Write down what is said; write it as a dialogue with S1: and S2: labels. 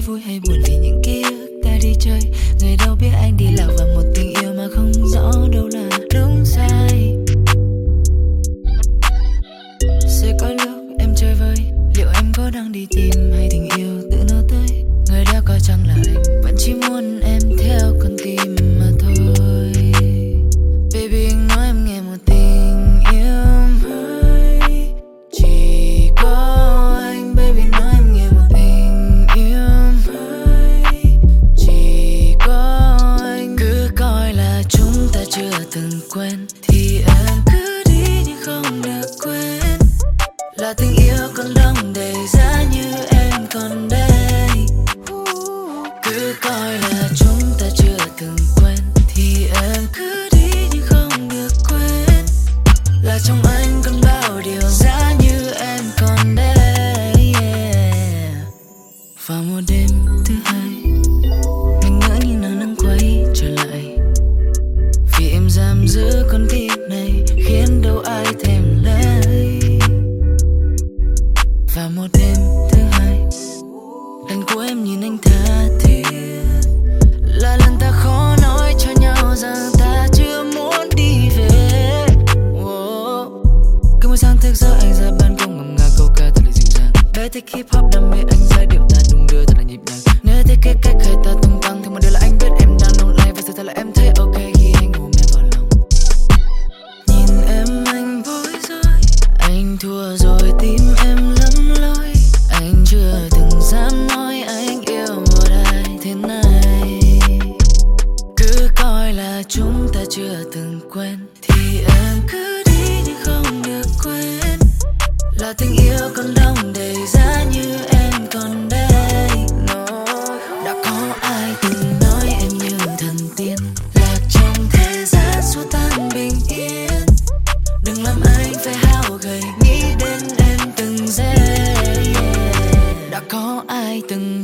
S1: vui hay buồn vì những ký ức ta đi chơi. Người đâu biết anh đi lạc vào một tình yêu mà không rõ đâu là đúng sai. Sẽ có lúc em chơi vơi, liệu em có đang đi tìm hay tình yêu tự nó tới. Người đã coi chẳng là anh, vẫn chỉ muốn em theo con tim mà thôi. Baby anh nói em nghe một tình yêu mới, chỉ có anh. Baby nói em nghe một tình yêu mới, chỉ có anh. Cứ coi là chúng ta chưa từng quen thì em cứ đi nhưng không được quên. Là tình yêu còn đong đầy giá như em còn đây. Cứ coi là chúng ta chưa từng quen thì em cứ đi nhưng không được quên. Là trong anh còn bao điều giá như em còn đây, yeah. Vào một đêm thứ hai, mình ngỡ như nắng nắng quay trở lại, vì em giam giữ con tim này khiến đâu ai thèm lấy. Vào một đêm thứ hai, lần cuối em nhìn anh tha thiết, là lần ta khó nói cho nhau rằng ta chưa muốn đi về. Cứ mỗi sáng thức giấc anh ra ban công ngâm nga câu ca thật là dịu dàng. Bé thích hip hop đam mê anh giai điệu ta đung đưa thật là nhịp nhàng. Nếu thấy cái cách hay ta tung tăng thì một điều là anh biết em đang lung lay, và sự thật là em thấy ok khi anh ôm em vào lòng. Nhìn em anh bối rối, anh thua rồi tim em lắm lối. Anh chưa từng dám nói anh yêu một ai thế này. Cứ coi là chúng ta chưa từng quen thì em cứ đi nhưng không được quên. Là tình yêu còn đong đầy giá như em còn đây. Đã có ai từng nói em như thần tiên, lạc trong thế gian xua tan bình yên. Đừng làm anh phải hao gầy nghĩ đến em từng giây, yeah. Đã có ai từng